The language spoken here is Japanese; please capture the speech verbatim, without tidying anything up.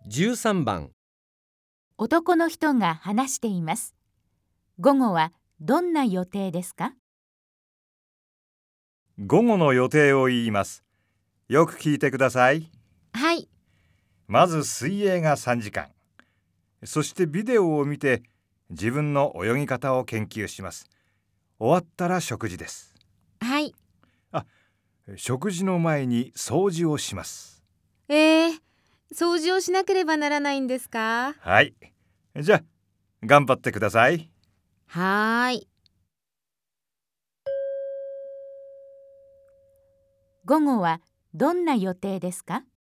じゅうさんばん。 男の人が話しています。午後はどんな予定ですか？ 午後の予定を言います。よく聞いてください。 はい。 まず水泳がさんじかん。そしてビデオを見て自分の泳ぎ方を研究します。終わったら食事です。 はい。 あ、食事の前に掃除をします。 えー、掃除をしなければならないんですか？ はい。じゃあ、頑張ってください。 はーい。 午後はどんな予定ですか？